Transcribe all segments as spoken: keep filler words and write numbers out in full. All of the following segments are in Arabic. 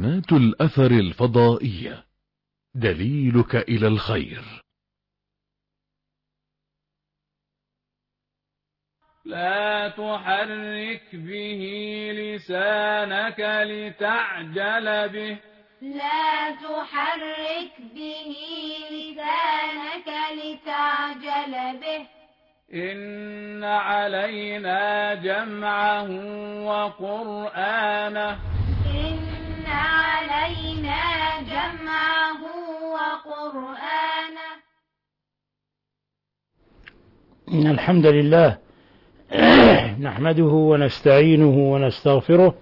قناة الأثر الفضائية، دليلك إلى الخير. لا تحرك به لسانك لتعجل به لا تحرك به لسانك لتعجل به إن علينا جمعه وقرآنه إن علينا جمعه وقرآنه إن الحمد لله نحمده ونستعينه ونستغفره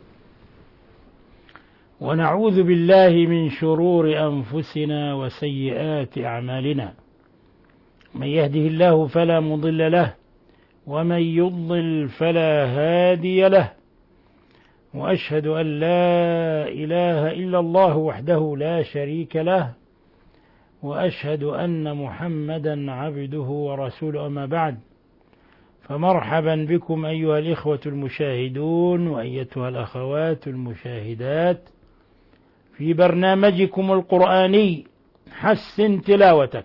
ونعوذ بالله من شرور أنفسنا وسيئات أعمالنا. من يهده الله فلا مضل له ومن يضلل فلا هادي له، وأشهد أن لا إله إلا الله وحده لا شريك له، وأشهد أن محمدا عبده ورسوله. أما بعد، فمرحبا بكم أيها الإخوة المشاهدون وأيتها الأخوات المشاهدات في برنامجكم القرآني حسن تلاوتك،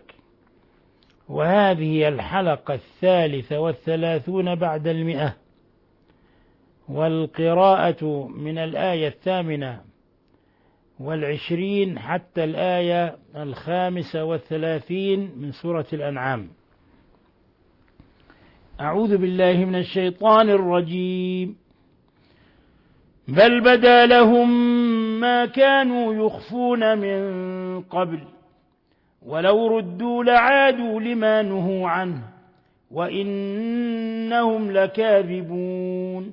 وهذه الحلقة الثالثة والثلاثون بعد المئة، والقراءة من الآية الثامنة والعشرين حتى الآية الخامسة والثلاثين من سورة الأنعام. أعوذ بالله من الشيطان الرجيم. بل بدا لهم ما كانوا يخفون من قبل ولو ردوا لعادوا لما نهوا عنه وإنهم لكاذبون.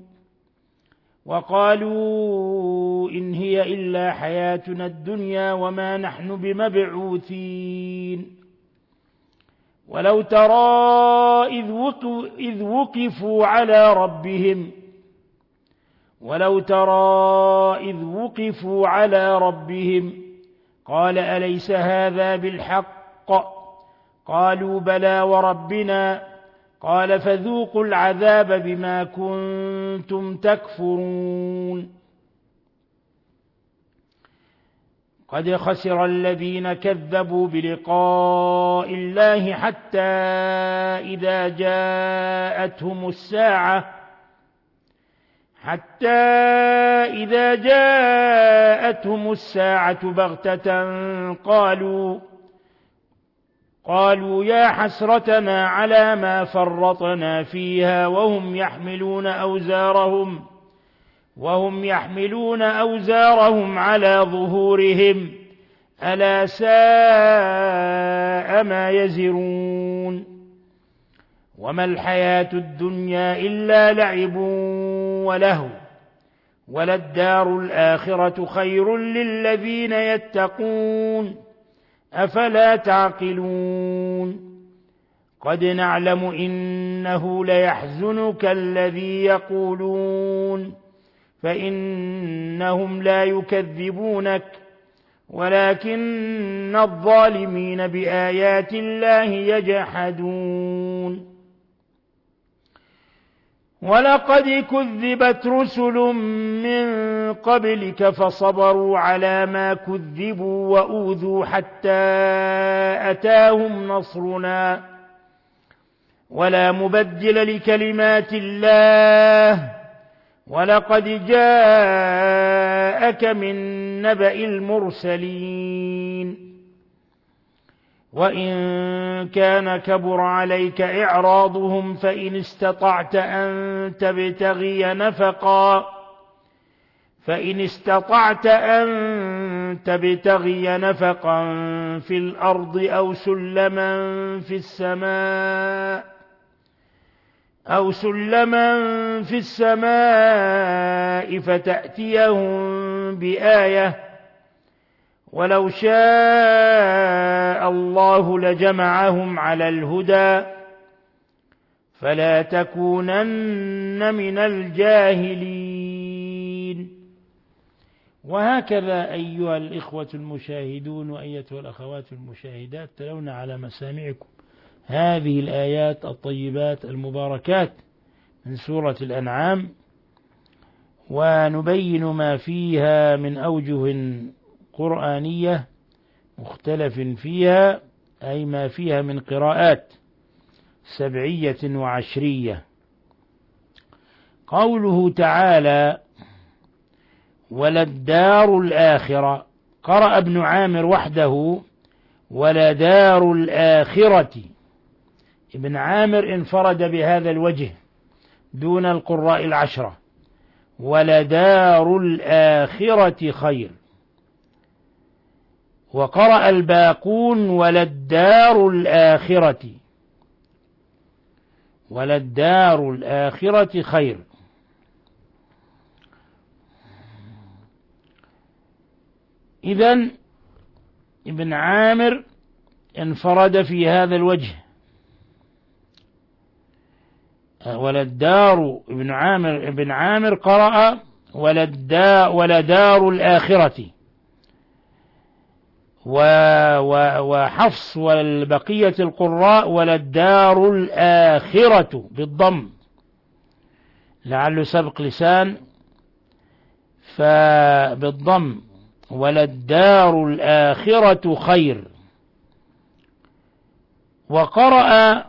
وقالوا إن هي إلا حياتنا الدنيا وما نحن بمبعوثين. ولو ترى إذ وقفوا على ربهم ولو ترى إذ وقفوا على ربهم قال أليس هذا بالحق؟ قالوا بلى وربنا. قال فذوقوا العذاب بما كنتم تكفرون. قد خسر الذين كذبوا بلقاء الله حتى إذا جاءتهم الساعة حتى إذا جاءتهم الساعة بغتة قالوا قالوا يا حسرتنا على ما فرطنا فيها وهم يحملون أوزارهم وهم يحملون أوزارهم على ظهورهم ألا ساء ما يزرون. وما الحياة الدنيا إلا لعب ولهو وللدار الآخرة خير للذين يتقون أفلا تعقلون. قد نعلم إنه ليحزنك الذي يقولون فإنهم لا يكذبونك ولكن الظالمين بآيات الله يجحدون. ولقد كذبت رسل من قبلك فصبروا على ما كذبوا وأوذوا حتى أتاهم نصرنا ولا مبدل لكلمات الله. ولقد جاءك من نبأ المرسلين. وإن كان كبر عليك إعراضهم فإن استطعت أن تبتغي نفقا فإن استطعت أن تبتغي نفقا في الأرض أو سلما في السماء أو سلما في السماء فتأتيهم بآية ولو شاء الله لجمعهم على الهدى فلا تكونن من الجاهلين. وهكذا أيها الإخوة المشاهدون وأيتها الأخوات المشاهدات تلونا على مسامعكم هذه الآيات الطيبات المباركات من سورة الأنعام، ونبين ما فيها من أوجه قرآنية مختلف فيها، أي ما فيها من قراءات سبعية وعشرية. قوله تعالى وللدار الآخرة، قرأ ابن عامر وحده ولدار الآخرة. ابن عامر انفرد بهذا الوجه دون القراء العشرة، ولدار الآخرة خير. وقرأ الباقون وللدار الآخرة، وللدار الآخرة خير. إذن ابن عامر انفرد في هذا الوجه. وللدار ابن عامر ابن عامر قرأ وللدار, ولدار الآخرة، وحفص والبقية القراء وللدار الآخرة بالضم، لعله سبق لسان، فبالضم وللدار الآخرة خير. وقرأ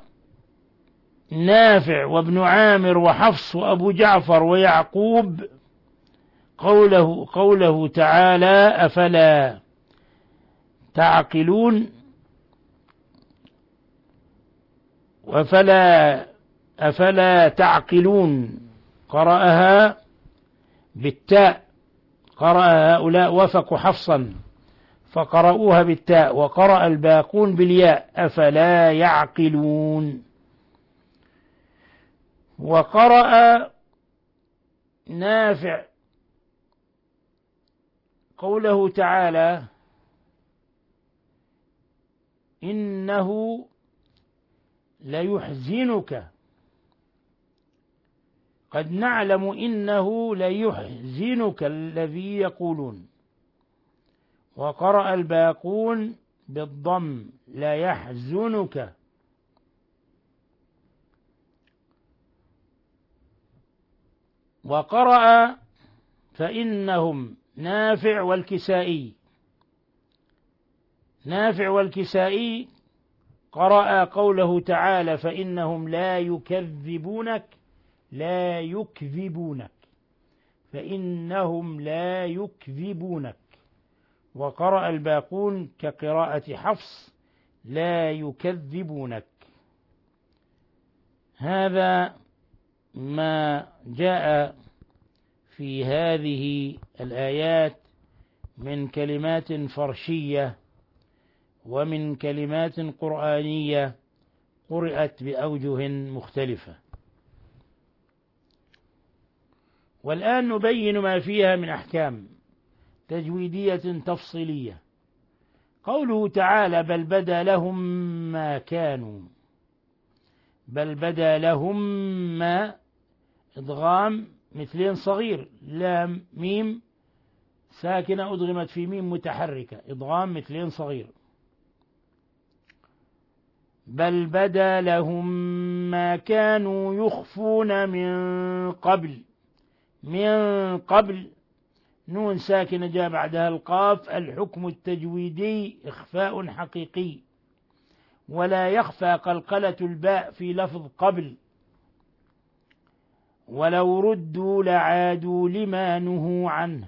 نافع وابن عامر وحفص وأبو جعفر ويعقوب قوله, قوله تعالى أفلا تعقلون، وفلا أفلا تعقلون قرأها بالتاء، قرأ هؤلاء وفقوا حفصا فقرأوها بالتاء، وقرأ الباقون بالياء أفلا يعقلون. وقرأ نافع قوله تعالى إنه ليحزنك، قد نعلم إنه ليحزنك الذي يقولون. وقرأ الباقون بالضم لا يحزنك. وقرأ فإنهم نافع والكسائي، نافع والكسائي قرأ قوله تعالى فإنهم لا يكذبونك، لا يكذبونك، فإنهم لا يكذبونك. وقرأ الباقون كقراءة حفص لا يكذبونك. هذا ما جاء في هذه الآيات من كلمات فرشية ومن كلمات قرآنية قرأت بأوجه مختلفة. والآن نبين ما فيها من أحكام تجويدية تفصيلية. قوله تعالى بل بدا لهم ما كانوا، بل بدا لهم ما إدغام مثلين صغير، لام ميم ساكنة أدغمت في ميم متحركة، إدغام مثلين صغير. بل بدا لهم ما كانوا يخفون من قبل، من قبل نون ساكنة جاء بعدها القاف، الحكم التجويدي إخفاء حقيقي، ولا يخفى قلقلة الباء في لفظ قبل. ولو ردوا لعادوا لما نهوا عنه،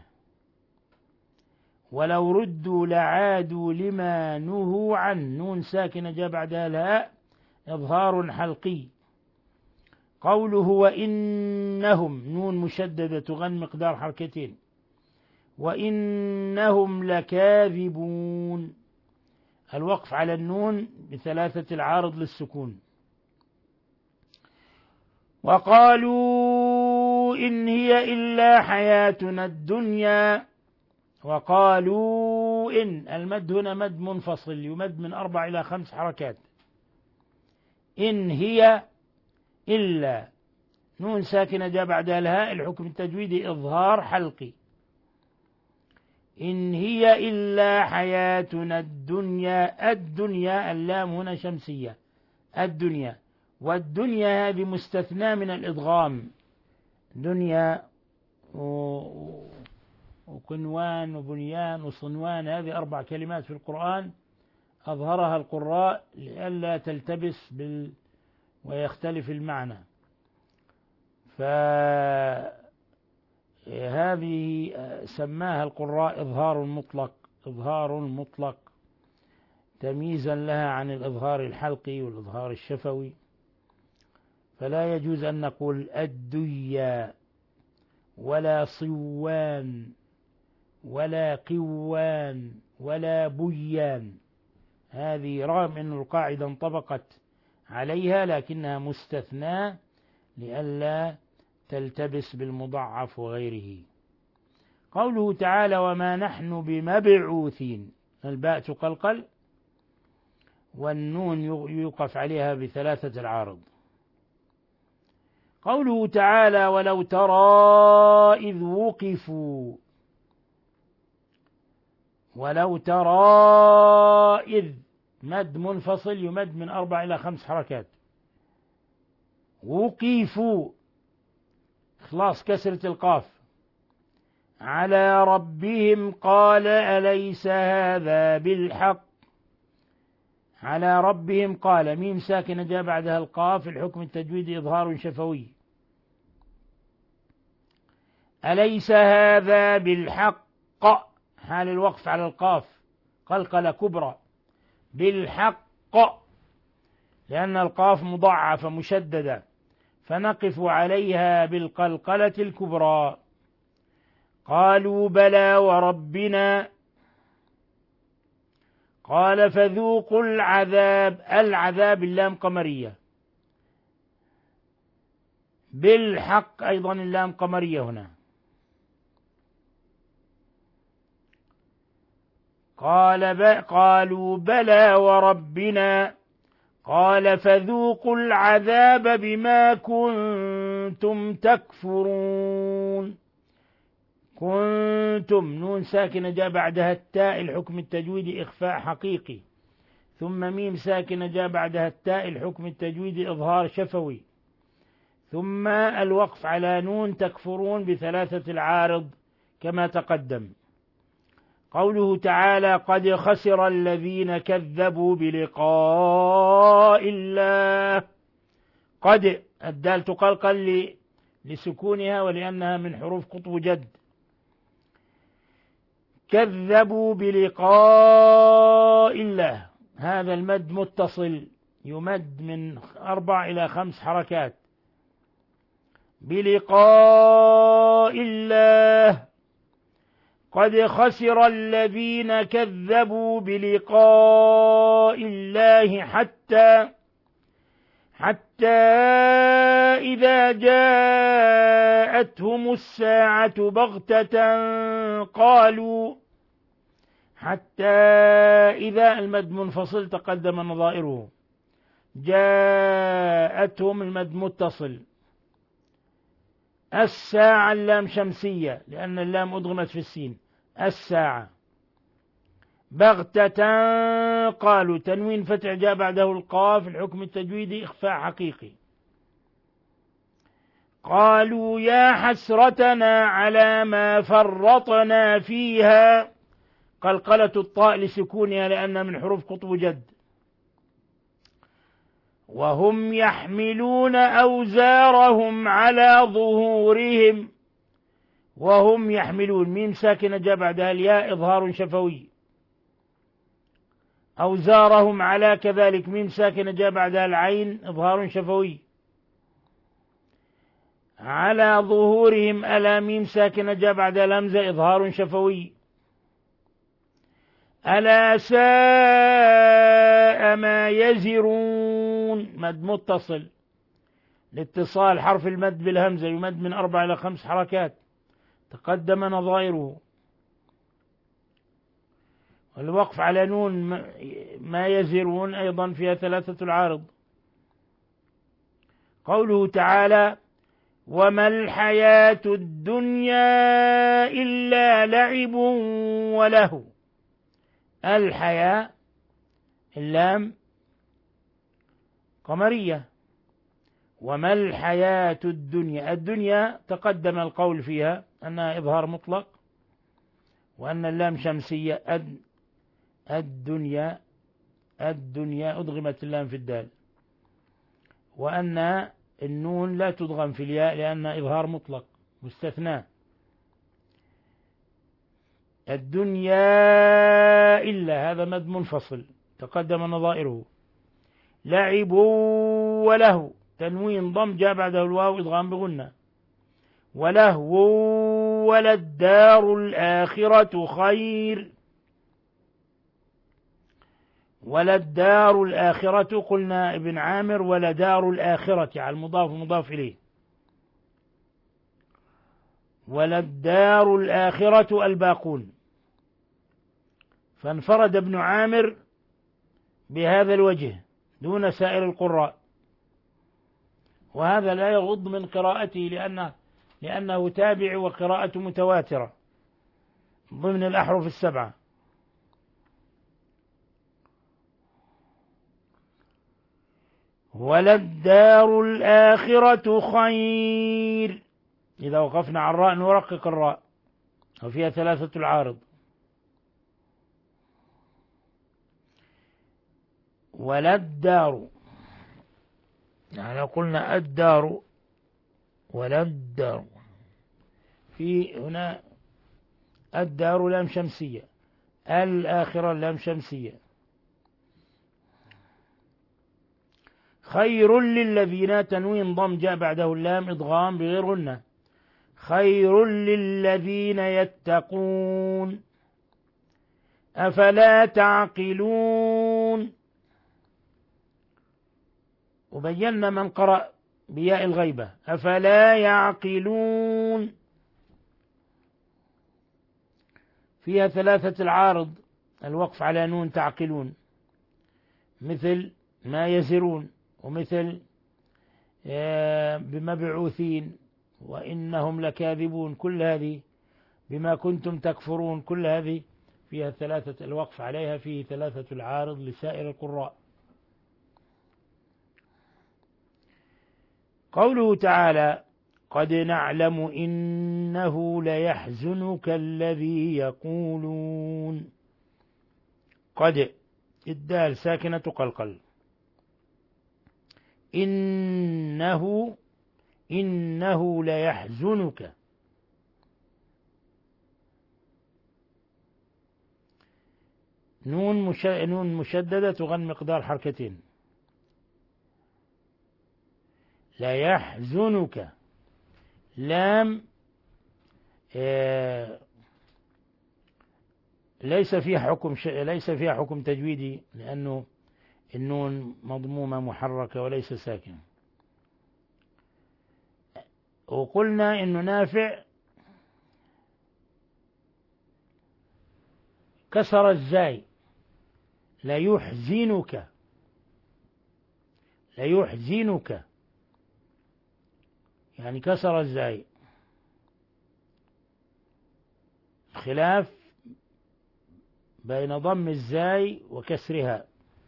ولو ردوا لعادوا لما نهوا عنه، نون ساكنة جاء بعدها الهاء إظهار حلقي. قوله وإنهم نون مشددة تغن مقدار حركتين، وإنهم لكاذبون، الوقف على النون بثلاثة العارض للسكون. وقالوا إن هي إلا حياتنا الدنيا، وقالوا إن المد هنا مد منفصل يمد من أربع إلى خمس حركات. إن هي إلا نون ساكنة جاء بعدها الهاء، الحكم التجويدي إظهار حلقي. إن هي إلا حياتنا الدنيا، الدنيا اللام هنا شمسية، الدنيا، والدنيا هذه مستثنى من الإدغام، دنيا وقنوان وبنيان وصنوان، هذه أربع كلمات في القرآن أظهرها القراء لئلا تلتبس بال ويختلف المعنى. فهذه سماها القراء إظهار مطلق، إظهار مطلق تمييزا لها عن الإظهار الحلقي والإظهار الشفوي. فلا يجوز أن نقول الديا ولا صوان ولا قوان ولا بيان، هذه رغم أن القاعدة انطبقت عليها لكنها مستثناة لئلا تلتبس بالمضاعف وغيره. قوله تعالى وما نحن بمبعوثين، الباء تقلقل والنون يوقف عليها بثلاثة العارض. قوله تعالى ولو ترى إذ وقفوا، ولو ترى إذ مد منفصل يمد من أربع إلى خمس حركات. وقفوا خلاص كسرة القاف. على ربهم قال أليس هذا بالحق، على ربهم قال ميم ساكنة جاء بعدها القاف، الحكم التجويدي إظهار شفوي. أليس هذا بالحق، حال الوقف على القاف قلقلة كبرى، بالحق لأن القاف مضاعفة مشددة فنقف عليها بالقلقلة الكبرى. قالوا بلى وربنا، قال فذوقوا العذاب، العذاب اللام قمرية، بالحق أيضا اللام قمرية هنا. قال ب... قالوا بلى وربنا، قال فذوقوا العذاب بما كنتم تكفرون. كنتم نون ساكنة جاء بعدها التاء، الحكم التجويدي إخفاء حقيقي، ثم ميم ساكنة جاء بعدها التاء، الحكم التجويدي إظهار شفوي، ثم الوقف على نون تكفرون بثلاثة العارض كما تقدم. قوله تعالى قد خسر الذين كذبوا بلقاء الله، قد الدال تقلقل لسكونها ولأنها من حروف قطب جد. كذبوا بلقاء الله، هذا المد متصل يمد من أربع إلى خمس حركات. بلقاء الله، قد خسر الذين كذبوا بلقاء الله حتى حتى إذا جاءتهم الساعة بغتة قالوا، حتى إذا المد منفصل تقدم نظائره، جاءتهم المد متصل. الساعة اللام شمسية لأن اللام أدغمت في السين، الساعة. بغتة قالوا تنوين فتح جاء بعده القاف، الحكم التجويدي إخفاء حقيقي. قالوا يا حسرتنا على ما فرطنا فيها، قلقلة الطاء لسكونها لأنها من حروف قطب جد. وهم يحملون أوزارهم على ظهورهم، وهم يحملون ميم ساكنة جاء بعدها الياء إظهار شفوي. أوزارهم على كذلك ميم ساكنة جاء بعدها العين إظهار شفوي. على ظهورهم ألا ميم ساكنة جاء بعدها الهمزة إظهار شفوي. ألا ساء ما يزرون، مد متصل لاتصال حرف المد بالهمزة يمد من أربع إلى خمس حركات تقدم نظائره. الوقف على نون ما يزرون أيضا فيها ثلاثة العارض. قوله تعالى وما الحياة الدنيا إلا لعب وله، الحياة اللام قمرية، وما الحياة الدنيا. الدنيا تقدم القول فيها أنها إظهار مطلق، وأن اللام شمسية. الدنيا الدنيا أدغمت اللام في الدال، وأن النون لا تدغم في الياء لأنها إظهار مطلق مستثنى. الدنيا إلا هذا مد منفصل تقدم نظائره. لعبوا وله تنوين ضم جاء بعده الواو إدغام بغنة. ولهو وللدار الآخرة خير. وللدار الآخرة قلنا ابن عامر ولدار الآخرة على المضاف مضاف إليه. وللدار الآخرة الباقون، فانفرد ابن عامر بهذا الوجه دون سائر القراء، وهذا لا يغض من قراءته لأنه, لأنه تابع وقراءة متواترة ضمن الأحرف السبعة. وللدار الآخرة خير. إذا وقفنا على الراء نرقق الراء وفيها ثلاثة العارض. وللدار، يعني قلنا الدار وللدار، في هنا الدار لام شمسية، الآخرة لام شمسية. خير للذين تنوين ضم جاء بعده اللام إضغام بغير غنة. خير للذين يتقون. أفلا تعقلون. وبينا من قرأ بياء الغيبة أفلا يعقلون، فيها ثلاثة العارض الوقف على نون تعقلون، مثل ما يزرون، ومثل بمبعوثين، وإنهم لكاذبون، كل هذه بما كنتم تكفرون، كل هذه فيها ثلاثة الوقف عليها فيه ثلاثة العارض لسائر القراء. قوله تعالى قد نعلم إنه ليحزنك الذي يقولون. قد الدال ساكنة قلقل. إنه إنه ليحزنك، نون مش... نون مشددة تغن مقدار حركتين. ليحزنك لام آه ليس فيها حكم ش... ليس فيها حكم تجويدي، لأنه النون مضمومة محركة وليس ساكنة. وقلنا إنه نافع كسر الزاي، ليحزنك ليحزنك يعني كسر الزاي، خلاف بين ضم الزاي وكسرها.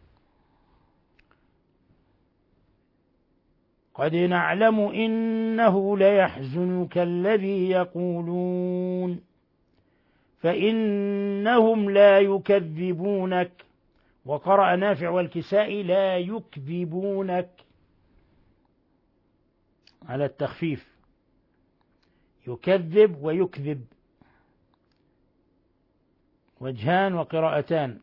قد نعلم إنه ليحزنك الذي يقولون فإنهم لا يكذبونك. وقرأ نافع والكسائي لا يكذبونك على التخفيف، يكذب ويكذب، وجهان وقراءتان.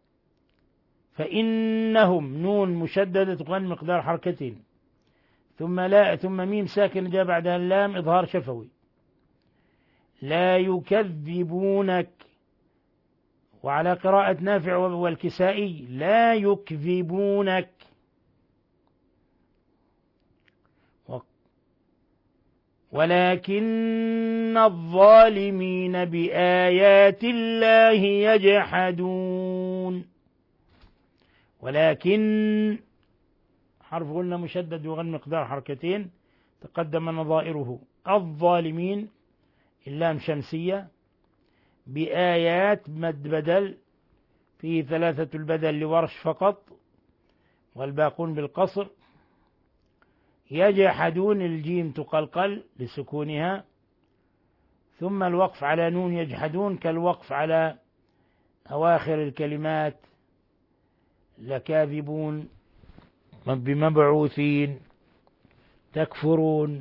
فإنهم نون مشددة تغن مقدار حركتين، ثم لا ثم ميم ساكن جاء بعدها اللام إظهار شفوي. لا يكذبونك. وعلى قراءة نافع والكسائي لا يكذبونك. ولكن الظالمين بآيات الله يجحدون. ولكن حرف غنة مشدد يغن مقدار حركتين تقدم نظائره. الظالمين اللام شمسية، بآيات مد بدل فيه ثلاثة البدل لورش فقط والباقون بالقصر. يجحدون الجيم تقلقل لسكونها، ثم الوقف على نون يجحدون كالوقف على أواخر الكلمات لكاذبون، بمبعوثين، تكفرون،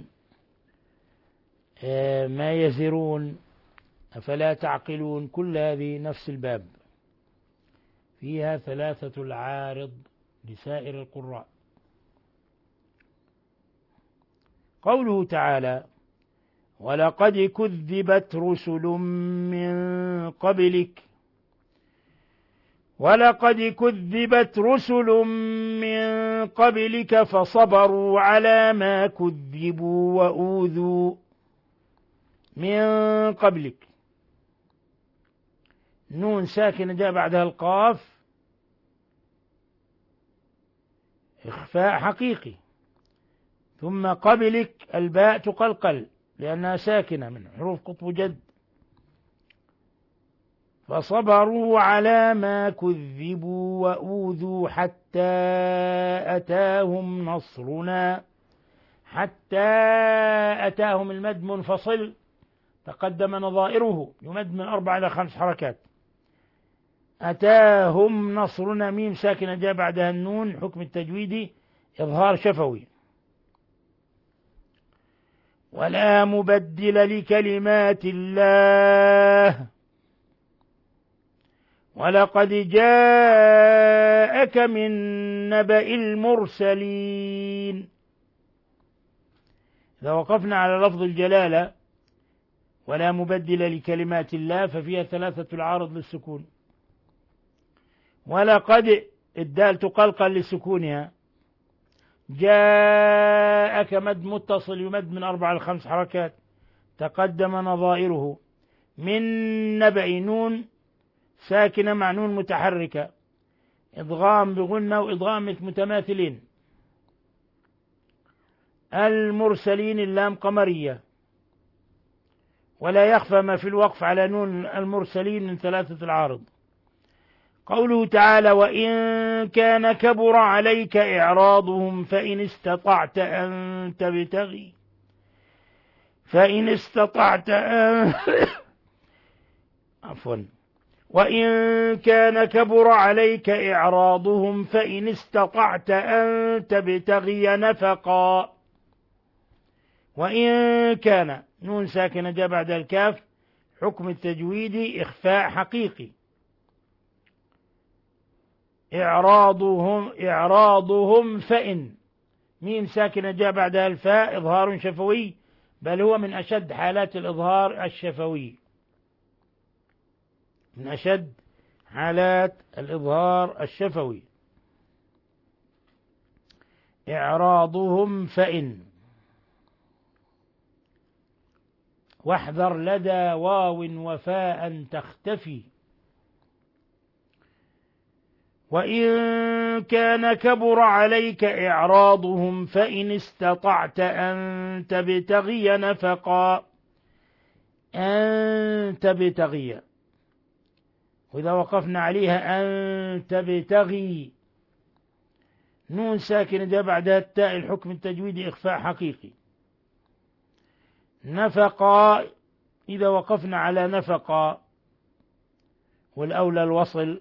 ما يزرون، أفلا تعقلون، كل هذه نفس الباب، فيها ثلاثة العارض لسائر القراء. قوله تعالى: ولقد كذبت رسل من قبلك، ولقد كذبت رسل من قبلك فصبروا على ما كذبوا وأوذوا. من قبلك نون ساكنة جاء بعدها القاف إخفاء حقيقي، ثم قبلك الباء تقلقل لأنها ساكنة من حروف قطب جد. فصبروا على ما كذبوا وأوذوا حتى أتاهم نصرنا. حتى أتاهم المد منفصل تقدم نظائره، يمد من أربع إلى خمس حركات. أتاهم نصرنا ميم ساكنة جاء بعدها النون، حكم التجويدي إظهار شفوي. ولا مبدل لكلمات الله. ولقد جاءك من نبأ المرسلين. إذا وقفنا على لفظ الجلالة ولا مبدل لكلمات الله ففيها ثلاثة العارض للسكون. ولقد الدال تقلقل لسكونها. جاءك مد متصل يمد من أربع إلى خمس حركات تقدم نظائره. من نبأ نون ساكنة مع نون متحركة، إضغام بغنة وإضغام متماثلين. المرسلين اللام قمرية، ولا يخفى ما في الوقف على نون المرسلين من ثلاثة العارض. قوله تعالى: وإن كان كبر عليك إعراضهم فإن استطعت أن تبتغي فإن استطعت أن عفوا وإن كان كبر عليك إعراضهم فإن استطعت أن تبتغي نفقا. وإن كان نون ساكنة جاء بعد الكاف، حكم التجويد إخفاء حقيقي. إعراضهم إعراضهم فإن ميم ساكنة جاء بعدها الفاء، إظهار شفوي، بل هو من أشد حالات الإظهار الشفوي، من أشد حالات الإظهار الشفوي. إعراضهم فإن. واحذر لدى واو وفاء تختفي. وإن كان كبر عليك إعراضهم فإن استطعت أن تبتغي نفقا. أن تبتغي، وإذا وقفنا عليها أن تبتغي نون ساكن جاء بعدها التاء، الحكم التجويدي إخفاء حقيقي. نفقا إذا وقفنا على نفقا والأولى الوصل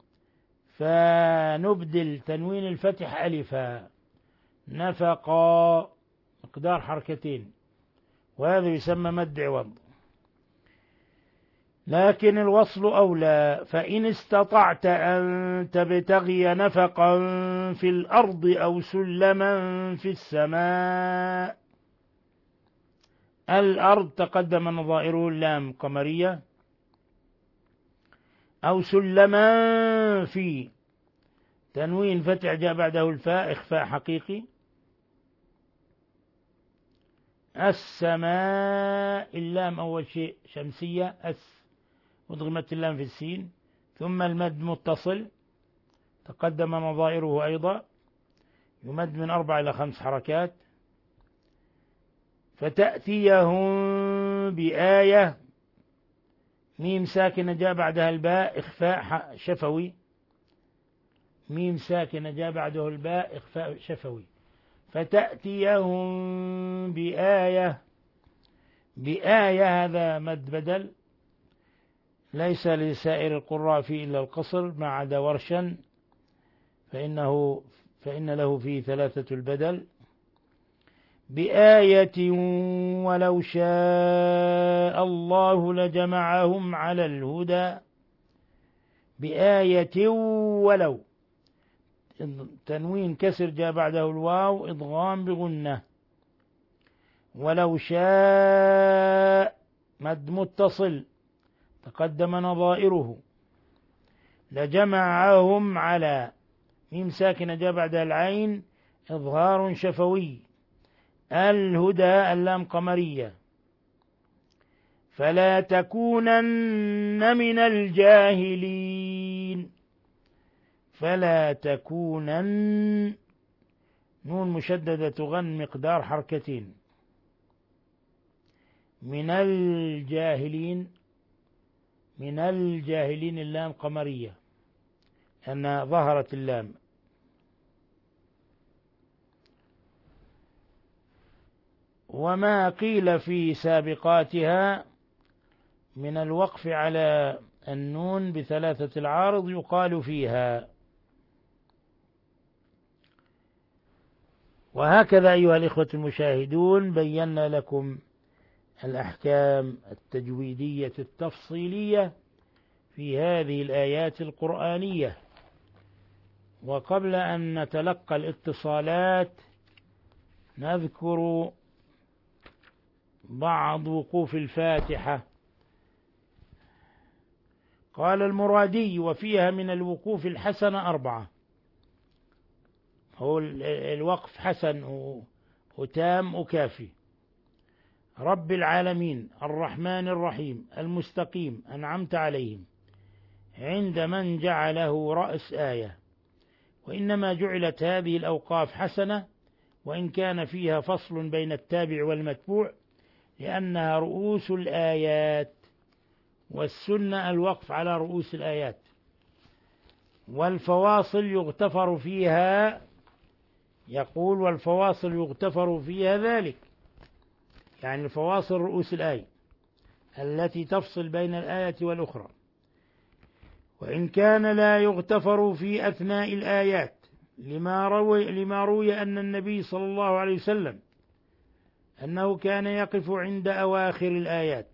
فنبدل تنوين الفتح ألفا. نفقا مقدار حركتين، وهذا يسمى مد عوض، لكن الوصل أولى. فإن استطعت أن تبتغي نفقا في الأرض أو سلما في السماء. الأرض تقدم نظائره اللام قمرية. أو سلما في تنوين فتح جاء بعده الفاء، إخفاء حقيقي. السماء اللام أول شيء شمسية، أس وضغمت اللام في السين، ثم المد متصل تقدم نظائره أيضا، يمد من أربع إلى خمس حركات. فتأتيهم بآية ميم ساكنة جاء بعدها الباء، إخفاء شفوي. ميم ساكنة جاء بعده الباء، إخفاء شفوي. فتأتيهم بآية. بآية هذا مد بدل، ليس لسائر القراء فيه إلا القصر ما عدا ورشا، فإنه فإن له فيه ثلاثة البدل. بآية ولو شاء الله لجمعهم على الهدى. بآية ولو، تنوين كسر جاء بعده الواو، إضغام بغنة. ولو شاء مد متصل تقدم نظائره. لجمعهم على، ميم ساكنة جاء بعد العين، إظهار شفوي. الهدى اللام قمرية. فلا تكونن من الجاهلين. فلا تكونن، نون مشددة تغن مقدار حركتين. من الجاهلين، من الجاهلين اللام قمرية أن ظهرت اللام. وما قيل في سابقاتها من الوقف على النون بثلاثة العارض يقال فيها. وهكذا أيها الإخوة المشاهدون بينا لكم الأحكام التجويدية التفصيلية في هذه الآيات القرآنية. وقبل أن نتلقى الاتصالات نذكر بعض وقوف الفاتحة. قال المرادي: وفيها من الوقوف الحسن أربعة. هو الوقف حسن وتام وكافي. رب العالمين، الرحمن الرحيم، المستقيم، أنعمت عليهم، عند من جعله رأس آية. وإنما جعلت هذه الأوقاف حسنة وإن كان فيها فصل بين التابع والمتبوع، لأنها رؤوس الآيات، والسنة الوقف على رؤوس الآيات. والفواصل يغتفر فيها، يقول والفواصل يغتفر فيها ذلك، يعني الفواصل رؤوس الآية التي تفصل بين الآية والأخرى. وإن كان لا يغتفر في أثناء الآيات، لما روي, لما روي أن النبي صلى الله عليه وسلم أنه كان يقف عند أواخر الآيات.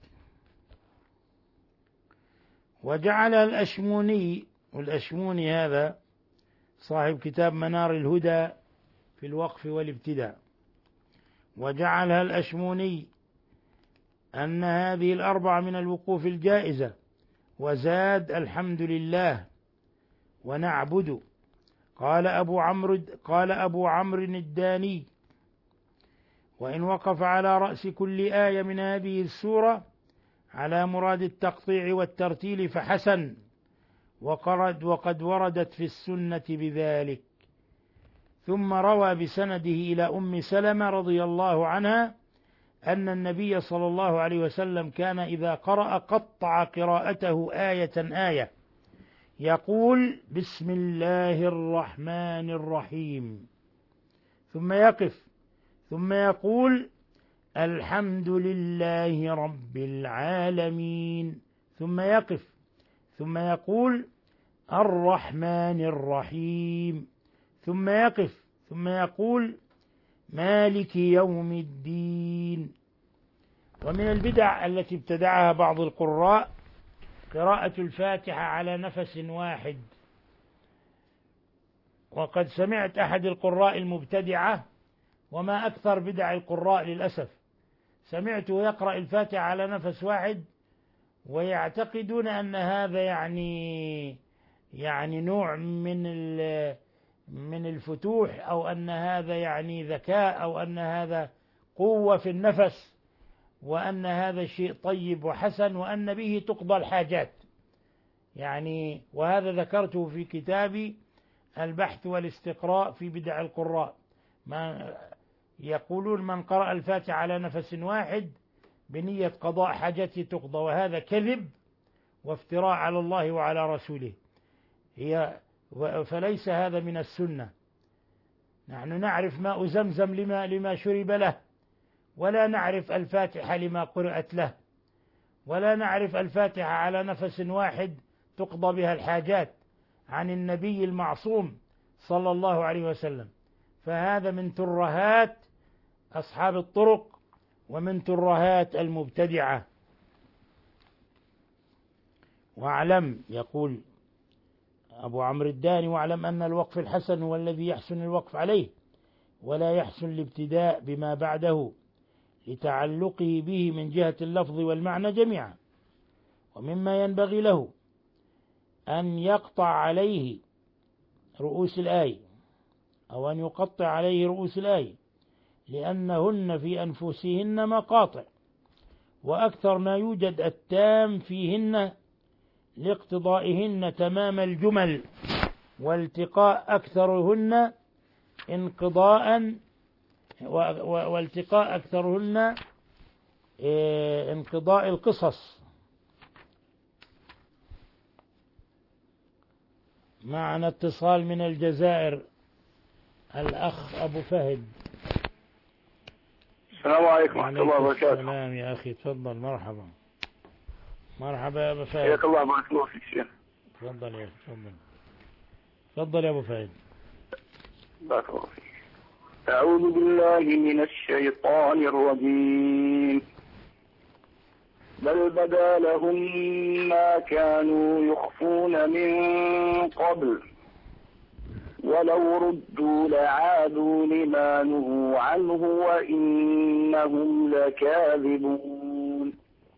وجعل الأشموني، والأشموني هذا صاحب كتاب منار الهدى في الوقف والابتداء، وجعلها الأشموني أن هذه الأربعة من الوقوف الجائزة، وزاد الحمد لله ونعبد. قال أبو عمرو قال أبو عمرو الداني: وإن وقف على رأس كل آية من هذه السورة على مراد التقطيع والترتيل فحسن، وقد, وقد وردت في السنة بذلك. ثم روى بسنده إلى أم سلمة رضي الله عنها أن النبي صلى الله عليه وسلم كان إذا قرأ قطع قراءته آية آية، يقول: بسم الله الرحمن الرحيم، ثم يقف، ثم يقول: الحمد لله رب العالمين، ثم يقف، ثم يقول: الرحمن الرحيم، ثم يقف، ثم يقول: مالك يوم الدين. ومن البدع التي ابتدعها بعض القراء قراءة الفاتحة على نفس واحد. وقد سمعت أحد القراء المبتدعة، وما أكثر بدع القراء للأسف، سمعته يقرأ الفاتحة على نفس واحد ويعتقدون أن هذا يعني يعني نوع من من الفتوح، أو أن هذا يعني ذكاء، أو أن هذا قوة في النفس، وأن هذا شيء طيب وحسن، وأن به تقضى الحاجات يعني. وهذا ذكرته في كتابي البحث والاستقراء في بدع القراء. ما يقولون من قرأ الفاتحة على نفس واحد بنية قضاء حاجته تقضى، وهذا كذب وافتراء على الله وعلى رسوله، هي فليس هذا من السنة. نحن نعرف ماء زمزم لما, لما شرب له، ولا نعرف الفاتحة لما قرأت له، ولا نعرف الفاتحة على نفس واحد تقضى بها الحاجات عن النبي المعصوم صلى الله عليه وسلم. فهذا من ترهات أصحاب الطرق ومن ترهات المبتدعة. واعلم، يقول أبو عمرو الداني، واعلم أن الوقف الحسن هو الذي يحسن الوقف عليه، ولا يحسن الابتداء بما بعده لتعلقه به من جهة اللفظ والمعنى جميعا. ومما ينبغي له أن يقطع عليه رؤوس الآية، أو أن يقطع عليه رؤوس الآية، لأنهن في أنفسهن مقاطع، وأكثر ما يوجد التام فيهن لاقتضائهن تمام الجمل، والتقاء أكثرهن انقضاء والتقاء أكثرهن انقضاء القصص. معنا اتصال من الجزائر، الأخ أبو فهد. السلام عليكم ورحمة الله وبركاته. السلام يا أخي، تفضل. مرحبا مرحبا يا أبو فهد. حياك الله، بارك الله فيك شيخ. تفضل يا تفضل تفضل يا أبو فهد. بارك الله فيك. أعوذ بالله من الشيطان الرجيم. بل بدا لهم ما كانوا يخفون من قبل ولو ردوا لعادوا لما نهوا عنه وإنهم لكاذبون.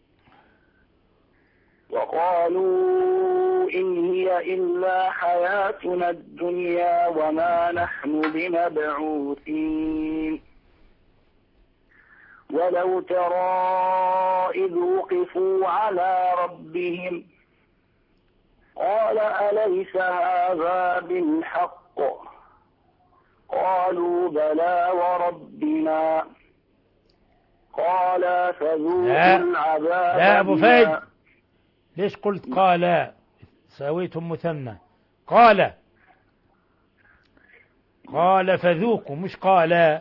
وقالوا إن هي إلا حياتنا الدنيا وما نحن بمبعوثين. ولو ترى إذ وقفوا على ربهم قال أليس هذا بالحق؟ قالوا بلى وربنا. قال فذوقوا العذاب. لا أبو فهد، ليش قلت قال؟ سويتم مثنى. قال قال فذوقوا، مش قال.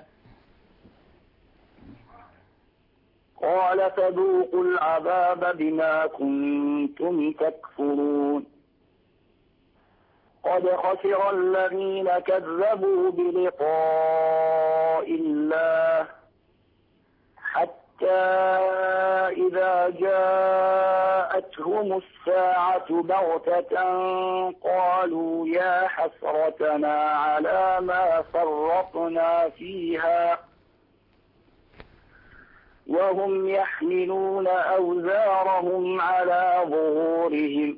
قال فذوقوا العذاب بما كنتم تكفرون. قد خسر الذين كذبوا بلقاء الله حتى إذا جاءتهم الساعة بغتة قالوا يا حسرتنا على ما فرطنا فيها وهم يحملون أوزارهم على ظهورهم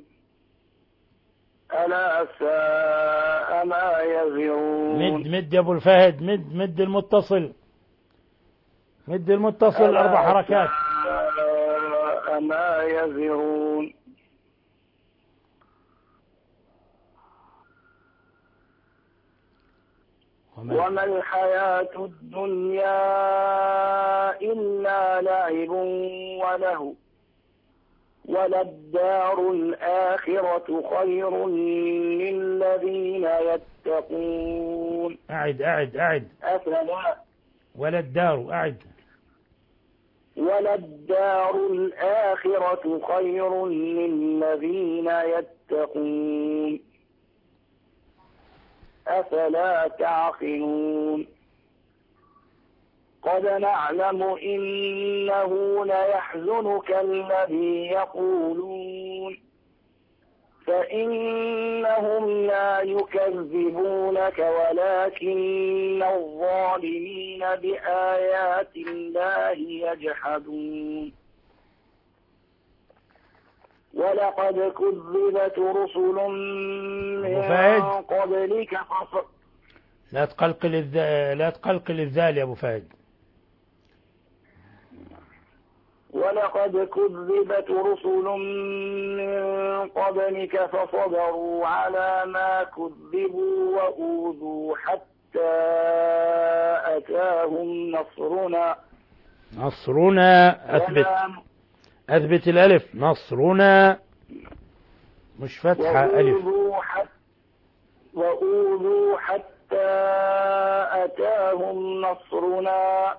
ألا ساء ما يزرون. مد مد يا أبو الفهد، مد مد المتصل، مد المتصل أربع حركات. ساء ما يزرون. وما الحياة الدنيا إلا لعب وله وللدار الآخرة خير للذين يتقون. أعد أعد أعد أفلا وللدار أعد وللدار الآخرة خير للذين يتقون أفلا تعقلون. قد نعلم إنه ليحزنك الذي يقولون فإنهم لا يكذبونك ولكن الظالمين بآيات الله يجحدون. ولقد كذبت رسل من قبلك فص... لا تقلقل الذ... لا تقلقل الذال يا أبو فهد. ولقد كذبت رسل من قبلك فصبروا على ما كذبوا وأوذوا حتى أتاهم نصرنا. نصرنا أثبت أثبت الألف. نصرنا مش فتحة ألف. وأوذوا حتى ربنا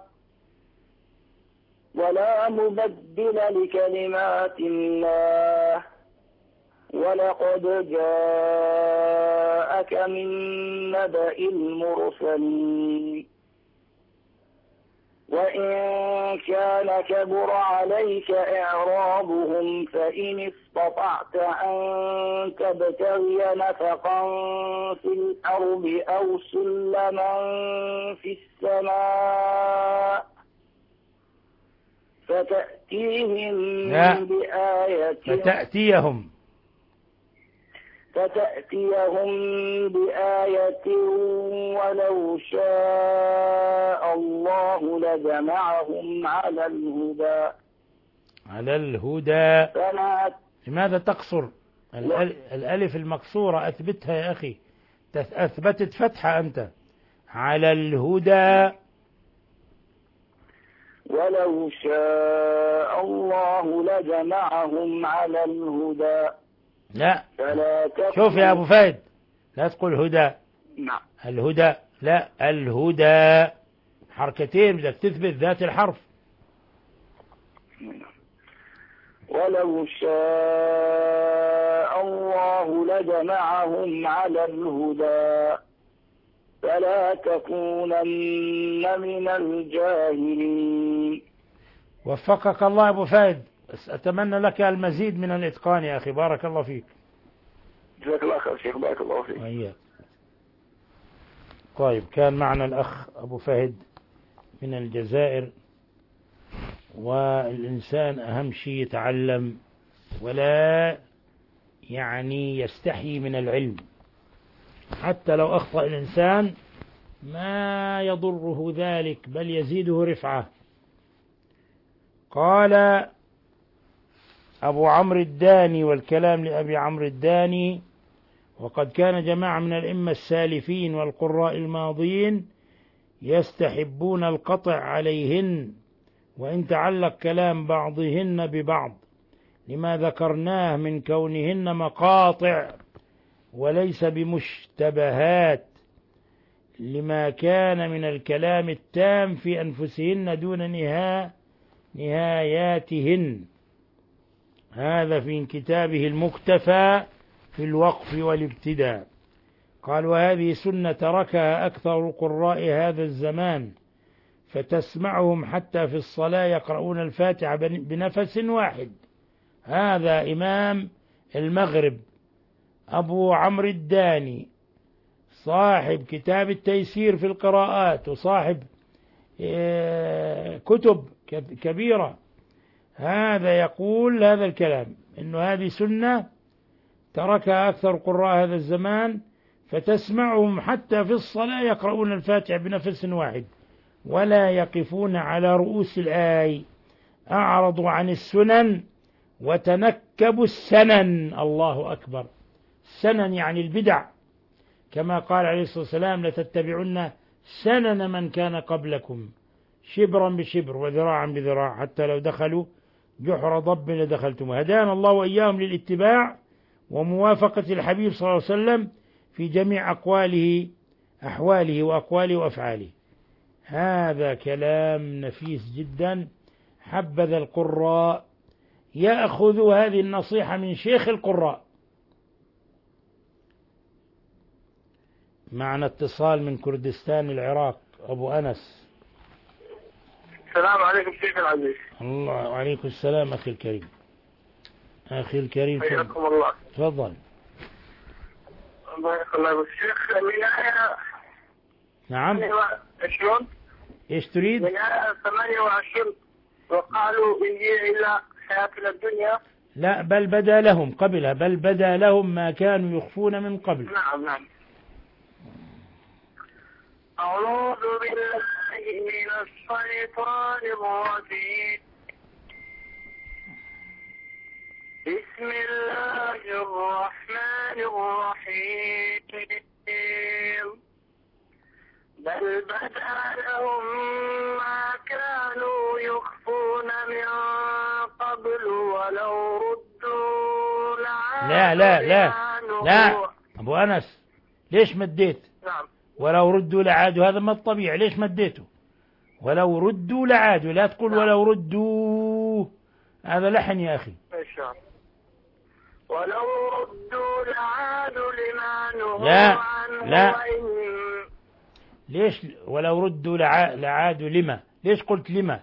ولا مبدل لكلمات الله ولقد جاءك من نبأ المرسلين وإن كان كبر عليك إعرابهم فإن استطعت أن تبتغي نفقا في الأرض أو سلما في السماء فتأتيهم بآية فتأتيهم فتأتيهم بآية ولو شاء الله لجمعهم على الهدى على الهدى فلا لماذا تقصر الألف المكسورة؟ أثبتها يا أخي، أثبتت فتحة أنت. على الهدى ولو شاء الله لجمعهم على الهدى لا فلا شوف يا أبو فهد، لا تقول هدى. نعم الهدى لا، الهدى حركتين، بدك تثبت ذات الحرف. ولو شاء الله لجمعهم على الهدى فلا تكونن من الجاهلين. وفقك الله أبو فهد، أتمنى لك المزيد من الإتقان يا أخي، بارك الله فيك. جزاك الله خير شيخ، بارك الله فيك. وإياك. طيب، كان معنا الأخ أبو فهد من الجزائر. والإنسان أهم شيء يتعلم ولا يعني يستحي من العلم، حتى لو أخطأ الإنسان ما يضره ذلك بل يزيده رفعة. قال أبو عمرو الداني، والكلام لأبي عمرو الداني: وقد كان جماعة من الأئمة السالفين والقراء الماضين يستحبون القطع عليهن وإن تعلق كلام بعضهن ببعض، لما ذكرناه من كونهن مقاطع وليس بمشتبهات، لما كان من الكلام التام في أنفسهن دون نها نهاياتهن. هذا في كتابه المكتفى في الوقف والابتداء. قال: وهذه سنة تركها أكثر قراء هذا الزمان، فتسمعهم حتى في الصلاة يقرؤون الفاتحة بنفس واحد. هذا إمام المغرب أبو عمرو الداني، صاحب كتاب التيسير في القراءات، وصاحب كتب كبيرة. هذا يقول هذا الكلام، إنه هذه سنة تركها أكثر قراء هذا الزمان، فتسمعهم حتى في الصلاة يقرؤون الفاتحة بنفس واحد ولا يقفون على رؤوس الآي. أعرضوا عن السنن وتنكبوا السنن. الله أكبر. السنن يعني البدع، كما قال عليه الصلاة والسلام: لتتبعن سنن من كان قبلكم شبرا بشبر وذراعا بذراع حتى لو دخلوا جحر ضب لدخلتم. هدانا الله وإياهم للاتباع وموافقة الحبيب صلى الله عليه وسلم في جميع أقواله أحواله وأقواله وأفعاله. هذا كلام نفيس جدا. حبذا القراء يأخذوا هذه النصيحة من شيخ القراء. معنا اتصال من كردستان العراق. أبو أنس. السلام عليكم شيخ العزيز. الله وعليكم السلام أخي الكريم. أخي الكريم حياكم الله. تفضل. بارك الله فيك شيخ. من آية نعم. ثمانية وعشرين. إيش تريد؟ من آية ثمانية وعشرين: وقالوا إن هي إلا حياتنا الدنيا. لا، بل بدا لهم قبلها، بل بدا لهم ما كانوا يخفون من قبل. نعم نعم. أعوذ بالله من الشيطان الرجيم. بسم الله الرحمن الرحيم. بل بدا لهم ما كانوا يخفون من قبل ولو ردوا لا لا لا لا أبو أنس، ليش مديت؟ نعم. ولو ردوا لعادوا، هذا ما الطبيعي، ليش مديته؟ ولو ردوا لعادوا، لا تقول ولو ردوا، هذا لحن يا أخي. إن شاء الله. ولو ردوا لعادوا لما نهوا لا عنه لا وإن... ليش ولو ردوا لع... لعادوا لما؟ ليش قلت لما؟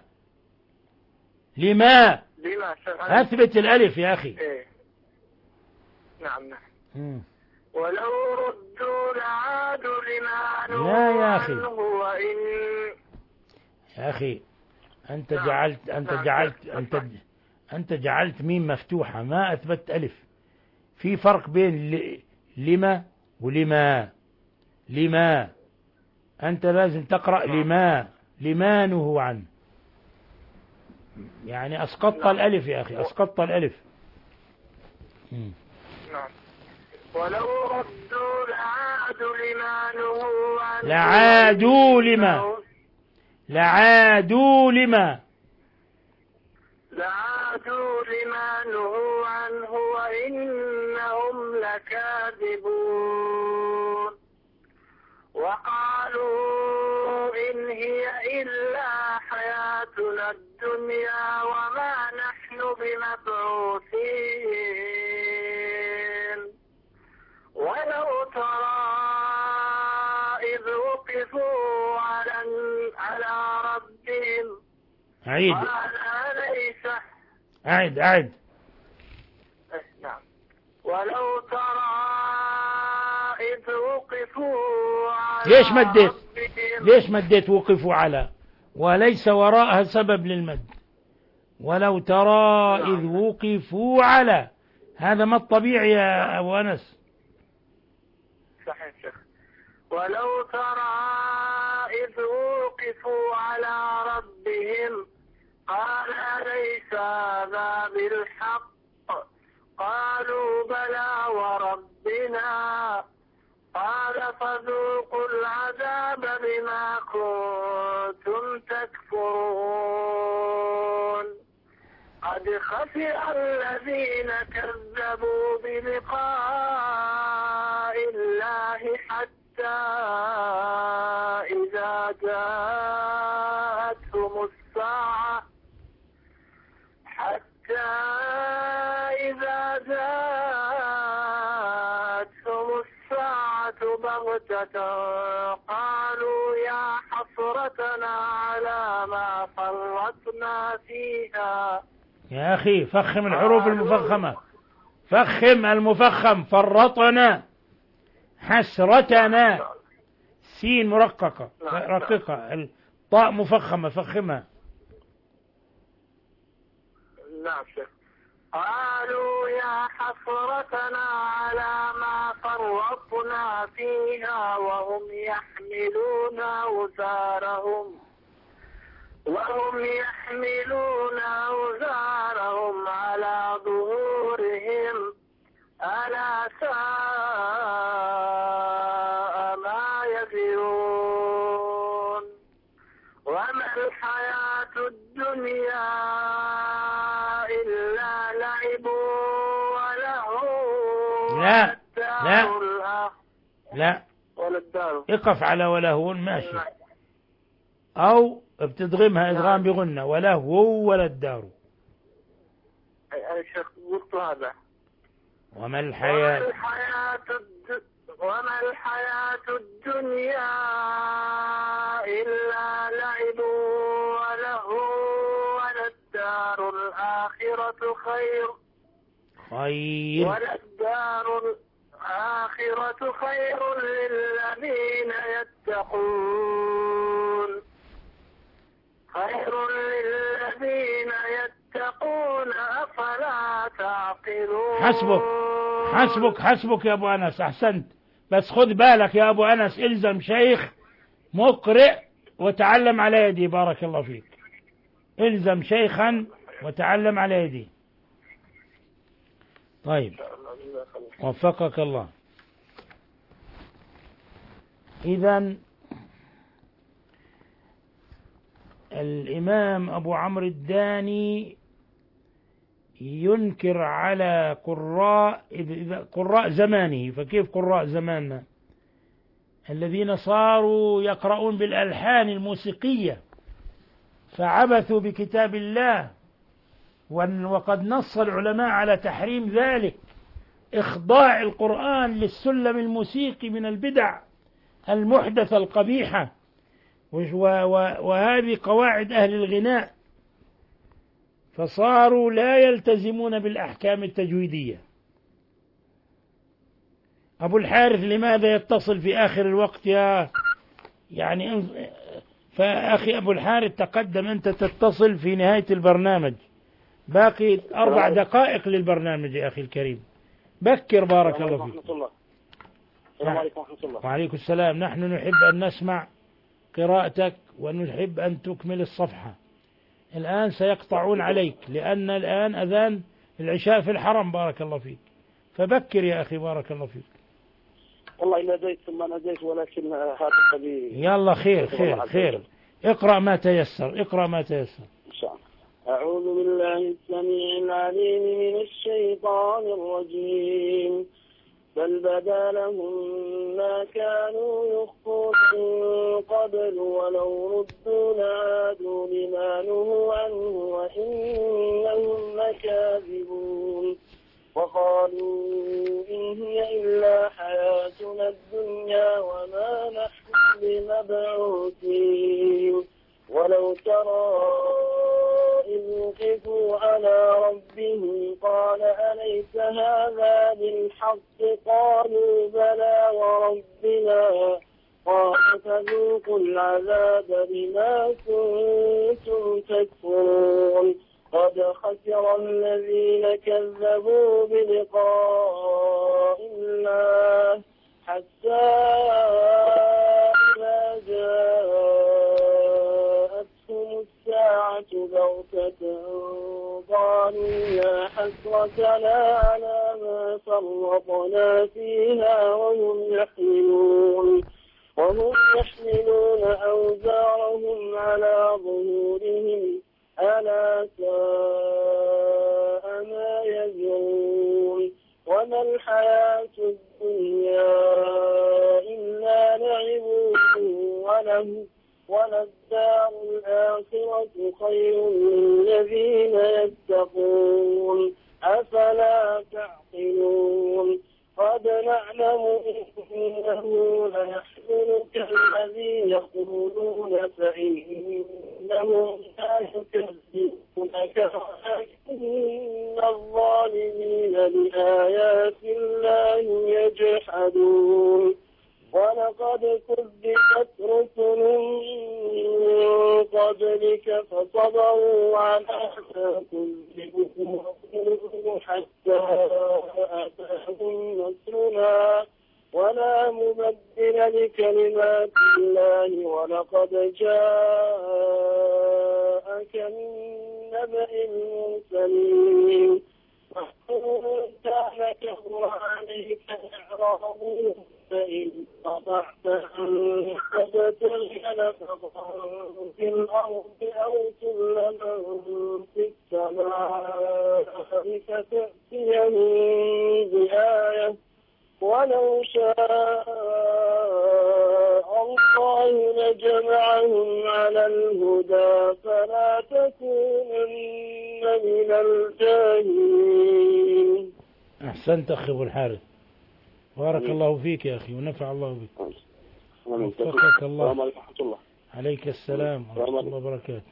لما لما أثبت الألف يا أخي. إيه. نعم نعم. مم. ولو ردوا لعادوا لما نهوا لا يا أخي. عنه وإن... يا أخي أنت نعم. جعلت أنت نعم. جعلت أنت أنت جعلت ميم مفتوحة، ما أثبت ألف. في فرق بين ل... لما ولما. لما أنت لازم تقرأ لما لما نهوا عنه، يعني أسقطت نعم. الألف يا أخي، أسقطت الألف. مم. نعم. ولو ردوا لعادوا لما نهوا عنه لعادوا لما لعادوا لما لعادوا لما نهوا عنه وإنهم لكاذبون. وقالوا إن هي إلا حياتنا الدنيا وما نحن بمبعوثين. ولو ترى إذ وقفوا على على ربهم أعيد قال أليس أعد أعد نعم. ولو ترى إذ وقفوا على ليش مديت ربهم ليش مديت وقفوا على وليس وراءها سبب للمد؟ ولو ترى إذ وقفوا على، هذا ما الطبيعي يا أبو أنس. صحيح شيخ. ولو ترى إذ وقفوا على ربهم قال أليس هذا بالحق قالوا بلى وربنا قال فذوقوا العذاب بما كنتم تكفرون. قد خسر الذين كذبوا بلقاء الله حتى إذا جاءتهم الساعة حتى إذا جاءتهم الساعة بغتة قالوا يا حسرتنا على ما فرطنا فيها. يا أخي فخم الحروف المفخمة، فخم المفخم. فرطنا، حسرتنا، سين مرققة رقيقة، الطاء مفخمة، فخمها. نعم شيخ. قالوا يا حسرتنا على ما فرطنا فيها وهم يحملون أوزارهم وهم يحملون أوزارهم على ظهورهم ألا ساء ما يزرون. وما الحياة الدنيا إلا لعب ولهو لا لا لا ولا الدار. اقف على ولهو ماشي، أو بتدغمها إدغام بغنة، ولهو ولا الدار. أنا شيخ قلت هذا. وما الحياة وما الحياة الد... وما الحياة الدنيا إلا لعب ولهو وللدار الآخرة خير خير وللدار الآخرة خير للذين يتقون خير للذين يتقون أفلا تعقلون. حسبك حسبك حسبك يا أبو أنس، أحسنت. بس خذ بالك يا أبو أنس، إلزم شيخ مقرئ وتعلم على يدي. بارك الله فيك. إلزم شيخا وتعلم على يدي. طيب وفقك الله. إذن الإمام أبو عمرو الداني ينكر على قراء إذا قراء زمانه، فكيف قراء زماننا الذين صاروا يقرؤون بالألحان الموسيقية فعبثوا بكتاب الله، وقد نص العلماء على تحريم ذلك، إخضاع القرآن للسلم الموسيقي من البدع المحدثة القبيحة، وهذه قواعد أهل الغناء، فصاروا لا يلتزمون بالأحكام التجويدية. أبو الحارث لماذا يتصل في آخر الوقت يا يعني؟ فأخي أبو الحارث تقدم، أنت تتصل في نهاية البرنامج، باقي أربع دقائق للبرنامج يا أخي الكريم، بكر بارك الله فيك. السلام عليكم ورحمة الله. وعليكم السلام. نحن نحب أن نسمع قراءتك ونحب أن تكمل الصفحة. الآن سيقطعون عليك لأن الآن أذان العشاء في الحرم، بارك الله فيك، فبكر يا أخي بارك الله فيك. والله ناديت ثم ناديت ولكن هاتف لي. يلا خير خير خير، اقرأ ما تيسر، اقرأ ما تيسر إن شاء الله. أعوذ بالله السميع العليم من الشيطان الرجيم. بل بدا لهم ما كانوا يخفون من قبل ولو ردوا لعادوا لما نهوا عنه وإنهم لكاذبون. وقالوا إن هي إلا حياتنا الدنيا وما نحن بمبعوثين. ولو ترى إذ وقفوا على ربهم قال أليس هذا بالحق؟ قالوا بلى وربنا. قال فذوقوا العذاب بما كنتم تكفرون. قد خسر الذين كذبوا بلقاء الله حتى إذا جاءتهم الساعة بغتة قالوا يا حسرتنا على ما فرطنا فيها وهم يحملون وهم يحملون أوزارهم على ظهورهم ألا ساء ما يزرون. وما الحياة الدنيا إلا لعب وله وللدار الآخرة خير للذين يتقون أفلا تعقلون. قد نعلم إنه ليحزنك الذي يقولون فإنهم لا يكذبونك ولكن الظالمين بآيات الله يجحدون. ولقد كذبت رسل من قبلك فصبروا على ما كذبوا حتى أتاهم نصرنا ولا مبدل لكلمات الله. ولقد جاءك من نبأ المرسلين. وإن كان كبر عليك إعراضهم فإن استطعت أن تبتغي نفقا في الأرض أو سلما في السماء فتأتيهم بآية. ولو شاء الله لجمعهم على الهدى فلا تكونن من الجاهلين. أحسنت أخي أبو الحارث، بارك الله فيك يا أخي ونفع الله بك. وفقك الله. عليك السلام ورحمة الله وبركاته.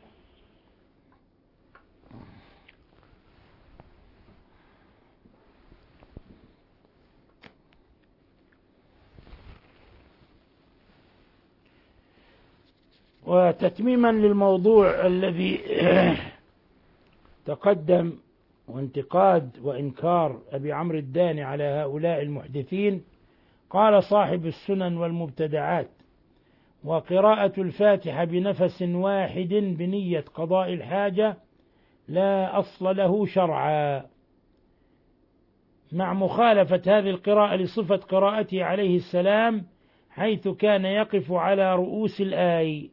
وتتميما للموضوع الذي تقدم وانتقاد وإنكار أبي عمرو الداني على هؤلاء المحدثين، قال صاحب السنن والمبتدعات: وقراءة الفاتحة بنفس واحد بنية قضاء الحاجة لا أصل له شرعا، مع مخالفة هذه القراءة لصفة قراءته عليه السلام حيث كان يقف على رؤوس الآي.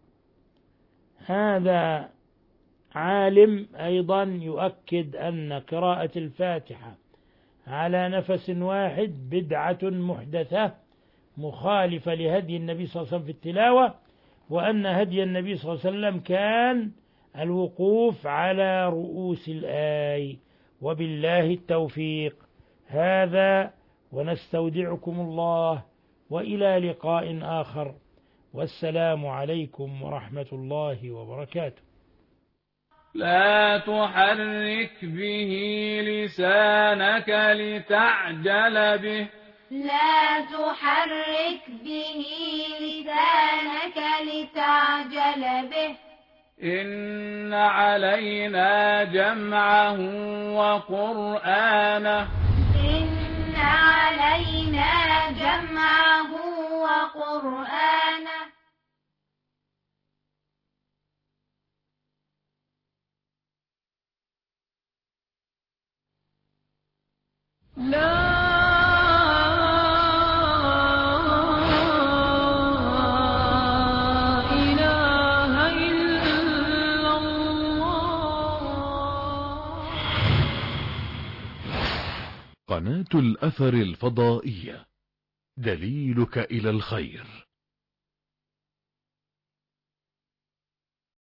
هذا عالم أيضا يؤكد أن قراءة الفاتحة على نفس واحد بدعة محدثة مخالفة لهدي النبي صلى الله عليه وسلم في التلاوة، وأن هدي النبي صلى الله عليه وسلم كان الوقوف على رؤوس الآي. وبالله التوفيق. هذا ونستودعكم الله، وإلى لقاء آخر، والسلام عليكم ورحمة الله وبركاته. لا تحرك به لسانك لتعجل به لا تحرك به لسانك لتعجل به إن علينا جمعه وقرآنه إن علينا جمعه وقرآنه لا إله إلا الله. قناة الأثر الفضائية، دليلك إلى الخير.